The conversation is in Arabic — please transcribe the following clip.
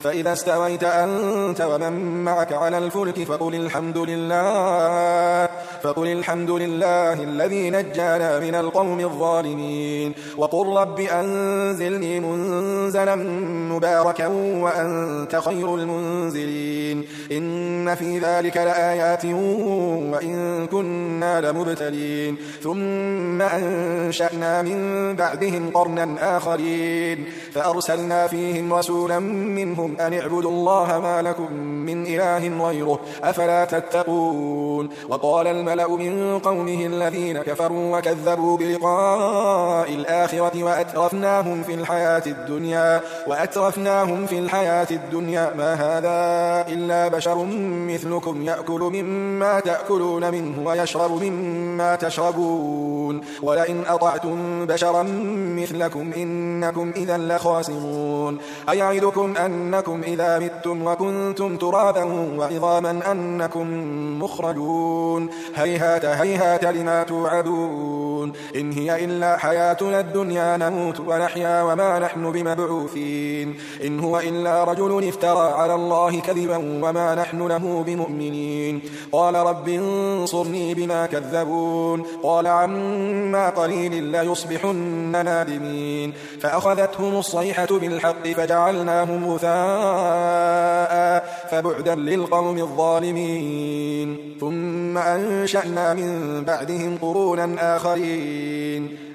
فإذا استويت أنت ومن معك على الفلك فقل الحمد لله الذي نجانا من القوم الظالمين وقل رب أنزلني منزلا مباركا وأنت خير المنزلين إن في ذلك لآيات وإن كنا لمبتلين ثم أنشأنا من بعدهم قرنا آخرين فأرسلنا فيهم رسولا منهم أن اعبدوا الله ما لكم من إله غيره أفلا تتقون وقال الملأ من قومه الذين كفروا وكذبوا بلقاء الآخرة وأترفناهم في الحياة الدنيا ما هذا إلا بشر مثلكم يأكل مما تأكلون منه ويشرب مما تشربون ولئن أطعتم بشرا مثلكم إنكم إذا لخاسرون أيعدكم أنكم إذا متم وكنتم ترابا وعظاما أنكم مخرجون هيهات هيهات لما توعدون إن هي إلا حياتنا الدنيا نموت ونحيا وما نحن بمبعوثين إن هو إلا رجل افترى على الله كذبا وما نحن له بمؤمنين قال رب انصرني بما كذبون قال عما قليل ليصبحن نادمين فأخذتهم الصيحة بالحق فجعلناهم غثاء فبعدا للقوم الظالمين ثم أنشأنا من بعدهم قرونا آخرين